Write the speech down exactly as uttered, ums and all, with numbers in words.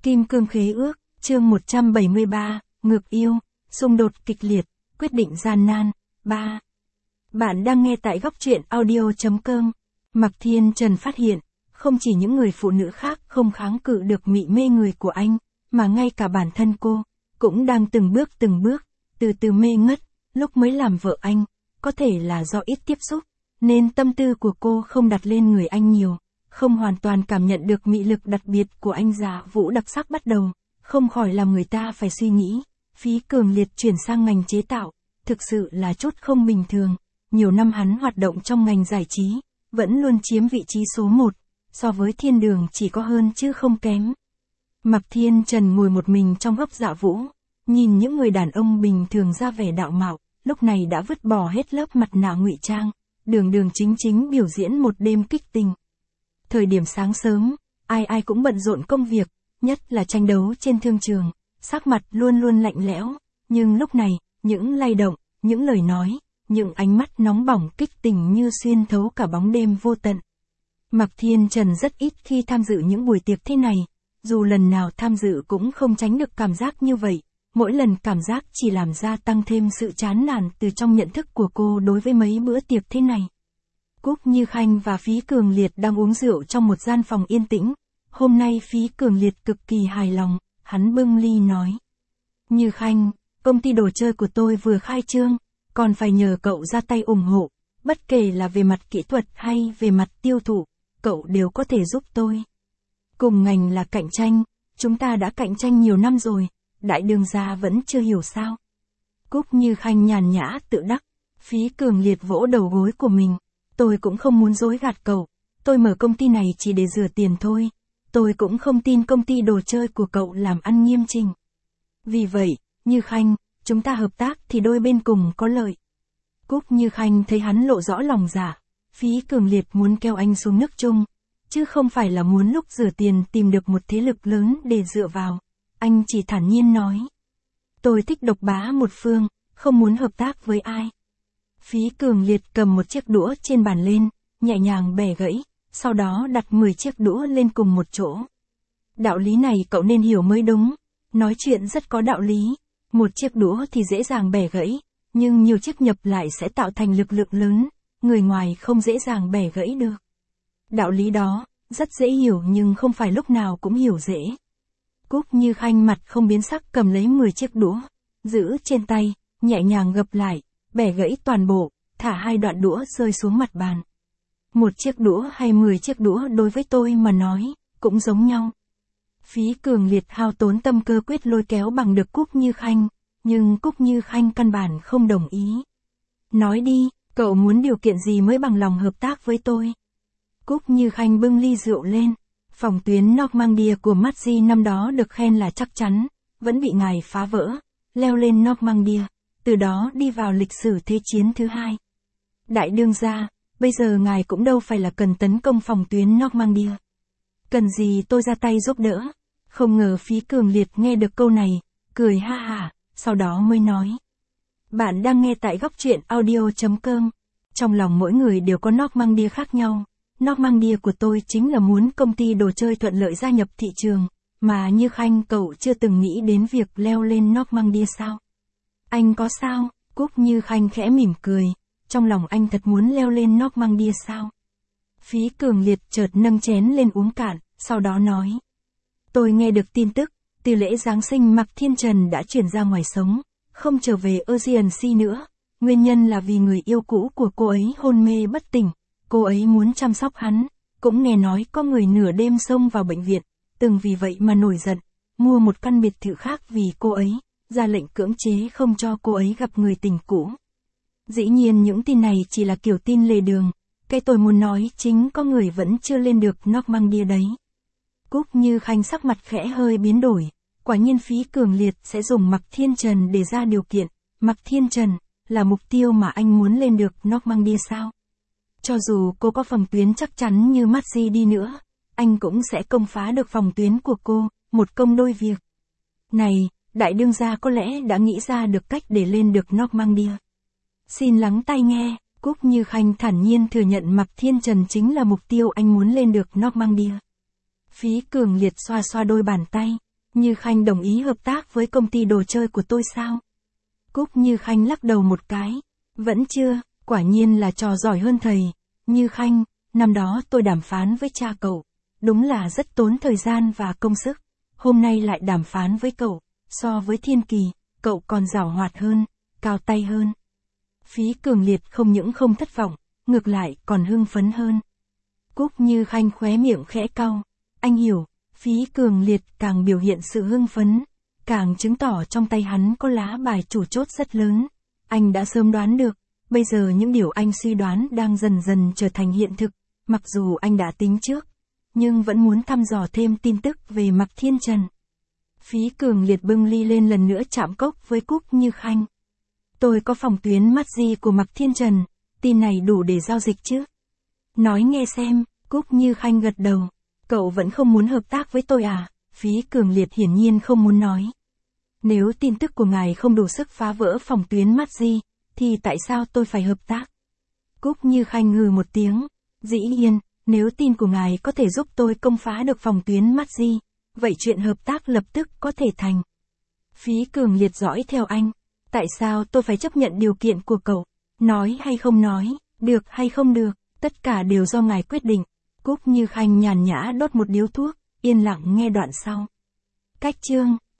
Kim cương khế ước, chương một trăm bảy mươi ba, ngược yêu, xung đột kịch liệt, quyết định gian nan, ba. Bạn đang nghe tại góc truyện audio chấm com. Mạc Thiên Trần phát hiện, không chỉ những người phụ nữ khác không kháng cự được mị mê người của anh, mà ngay cả bản thân cô, cũng đang từng bước từng bước, từ từ mê ngất, lúc mới làm vợ anh, có thể là do ít tiếp xúc, nên tâm tư của cô không đặt lên người anh nhiều, không hoàn toàn cảm nhận được mị lực đặc biệt của anh già vũ đặc sắc bắt đầu, không khỏi làm người ta phải suy nghĩ, Phí Cường Liệt chuyển sang ngành chế tạo, thực sự là chút không bình thường, nhiều năm hắn hoạt động trong ngành giải trí, vẫn luôn chiếm vị trí số một, so với thiên đường chỉ có hơn chứ không kém. Mạc Thiên Trần ngồi một mình trong góc dạ vũ, nhìn những người đàn ông bình thường ra vẻ đạo mạo, lúc này đã vứt bỏ hết lớp mặt nạ ngụy trang, đường đường chính chính biểu diễn một đêm kích tình. Thời điểm sáng sớm, ai ai cũng bận rộn công việc, nhất là tranh đấu trên thương trường, sắc mặt luôn luôn lạnh lẽo, nhưng lúc này, những lay động, những lời nói, những ánh mắt nóng bỏng kích tình như xuyên thấu cả bóng đêm vô tận. Mạc Thiên Trần rất ít khi tham dự những buổi tiệc thế này, dù lần nào tham dự cũng không tránh được cảm giác như vậy, mỗi lần cảm giác chỉ làm gia tăng thêm sự chán nản từ trong nhận thức của cô đối với mấy bữa tiệc thế này. Cúc Như Khanh và Phí Cường Liệt đang uống rượu trong một gian phòng yên tĩnh, hôm nay Phí Cường Liệt cực kỳ hài lòng, hắn bưng ly nói. Như Khanh, công ty đồ chơi của tôi vừa khai trương, còn phải nhờ cậu ra tay ủng hộ, bất kể là về mặt kỹ thuật hay về mặt tiêu thụ, cậu đều có thể giúp tôi. Cùng ngành là cạnh tranh, chúng ta đã cạnh tranh nhiều năm rồi, đại đường gia vẫn chưa hiểu sao. Cúc Như Khanh nhàn nhã tự đắc, Phí Cường Liệt vỗ đầu gối của mình, tôi cũng không muốn dối gạt cậu, tôi mở công ty này chỉ để rửa tiền thôi, tôi cũng không tin công ty đồ chơi của cậu làm ăn nghiêm chỉnh. Vì vậy, Như Khanh, chúng ta hợp tác thì đôi bên cùng có lợi. Cúc Như Khanh thấy hắn lộ rõ lòng dạ, Phí Cường Liệt muốn kéo anh xuống nước chung, chứ không phải là muốn lúc rửa tiền tìm được một thế lực lớn để dựa vào. Anh chỉ thản nhiên nói. Tôi thích độc bá một phương, không muốn hợp tác với ai. Phí Cường Liệt cầm một chiếc đũa trên bàn lên, nhẹ nhàng bẻ gãy, sau đó đặt mười chiếc đũa lên cùng một chỗ. Đạo lý này cậu nên hiểu mới đúng, nói chuyện rất có đạo lý, một chiếc đũa thì dễ dàng bẻ gãy, nhưng nhiều chiếc nhập lại sẽ tạo thành lực lượng lớn, người ngoài không dễ dàng bẻ gãy được. Đạo lý đó, rất dễ hiểu nhưng không phải lúc nào cũng hiểu dễ. Cúc Như Khanh mặt không biến sắc cầm lấy mười chiếc đũa, giữ trên tay, nhẹ nhàng gập lại, bẻ gãy toàn bộ, thả hai đoạn đũa rơi xuống mặt bàn. Một chiếc đũa hay mười chiếc đũa đối với tôi mà nói, cũng giống nhau. Phí Cường Liệt hao tốn tâm cơ quyết lôi kéo bằng được Cúc Như Khanh, nhưng Cúc Như Khanh căn bản không đồng ý. Nói đi, cậu muốn điều kiện gì mới bằng lòng hợp tác với tôi? Cúc Như Khanh bưng ly rượu lên. Phòng tuyến Normandia của Maxi năm đó được khen là chắc chắn, vẫn bị ngài phá vỡ, leo lên Normandia, từ đó đi vào lịch sử Thế chiến thứ hai. Đại đương gia, bây giờ ngài cũng đâu phải là cần tấn công phòng tuyến Normandia. Cần gì tôi ra tay giúp đỡ? Không ngờ Phí Cường Liệt nghe được câu này, cười ha hả, sau đó mới nói. Bạn đang nghe tại góc truyện audio chấm com. Trong lòng mỗi người đều có Normandia khác nhau. Normandia của tôi chính là muốn công ty đồ chơi thuận lợi gia nhập thị trường, mà Như Khanh cậu chưa từng nghĩ đến việc leo lên Normandia sao? Anh có sao? Cúc Như Khanh khẽ mỉm cười, trong lòng anh thật muốn leo lên Normandia sao? Phí Cường Liệt chợt nâng chén lên uống cạn, sau đó nói. Tôi nghe được tin tức, từ lễ Giáng sinh Mạc Thiên Trần đã chuyển ra ngoài sống, không trở về Ocean Sea nữa, nguyên nhân là vì người yêu cũ của cô ấy hôn mê bất tỉnh. Cô ấy muốn chăm sóc hắn, cũng nghe nói có người nửa đêm xông vào bệnh viện, từng vì vậy mà nổi giận, mua một căn biệt thự khác vì cô ấy, ra lệnh cưỡng chế không cho cô ấy gặp người tình cũ. Dĩ nhiên những tin này chỉ là kiểu tin lề đường, cái tôi muốn nói chính có người vẫn chưa lên được Normandia đấy. Cúc Như Khanh sắc mặt khẽ hơi biến đổi, quả nhiên Phí Cường Liệt sẽ dùng Mạc Thiên Trần để ra điều kiện, Mạc Thiên Trần là mục tiêu mà anh muốn lên được Normandia sao? Cho dù cô có phòng tuyến chắc chắn như Maxi đi nữa, anh cũng sẽ công phá được phòng tuyến của cô, một công đôi việc. Này, đại đương gia có lẽ đã nghĩ ra được cách để lên được Normandia. Xin lắng tai nghe, Cúc Như Khanh thản nhiên thừa nhận Mạc Thiên Trần chính là mục tiêu anh muốn lên được Normandia. Phí Cường Liệt xoa xoa đôi bàn tay, Như Khanh đồng ý hợp tác với công ty đồ chơi của tôi sao? Cúc Như Khanh lắc đầu một cái. Vẫn chưa, quả nhiên là trò giỏi hơn thầy. Như Khanh, năm đó tôi đàm phán với cha cậu. Đúng là rất tốn thời gian và công sức. Hôm nay lại đàm phán với cậu. So với Thiên Kỳ, cậu còn giàu hoạt hơn, cao tay hơn. Phí Cường Liệt không những không thất vọng, ngược lại còn hưng phấn hơn. Cúc Như Khanh khóe miệng khẽ cau. Anh hiểu, Phí Cường Liệt càng biểu hiện sự hưng phấn, càng chứng tỏ trong tay hắn có lá bài chủ chốt rất lớn. Anh đã sớm đoán được, bây giờ những điều anh suy đoán đang dần dần trở thành hiện thực, mặc dù anh đã tính trước, nhưng vẫn muốn thăm dò thêm tin tức về Mạc Thiên Trần. Phí Cường Liệt bưng ly lên lần nữa chạm cốc với Cúc Như Khanh. Tôi có phòng tuyến mắt di của Mạc Thiên Trần, tin này đủ để giao dịch chứ? Nói nghe xem, Cúc Như Khanh gật đầu. Cậu vẫn không muốn hợp tác với tôi à? Phí Cường Liệt hiển nhiên không muốn nói. Nếu tin tức của ngài không đủ sức phá vỡ phòng tuyến mắt di, thì tại sao tôi phải hợp tác? Cúc Như Khanh ngừ một tiếng. Dĩ nhiên, nếu tin của ngài có thể giúp tôi công phá được phòng tuyến mắt di, vậy chuyện hợp tác lập tức có thể thành. Phí Cường Liệt dõi theo anh. Tại sao tôi phải chấp nhận điều kiện của cậu? Nói hay không nói, được hay không được, tất cả đều do ngài quyết định. Cúc Như Khanh nhàn nhã đốt một điếu thuốc, yên lặng nghe đoạn sau. Cách chương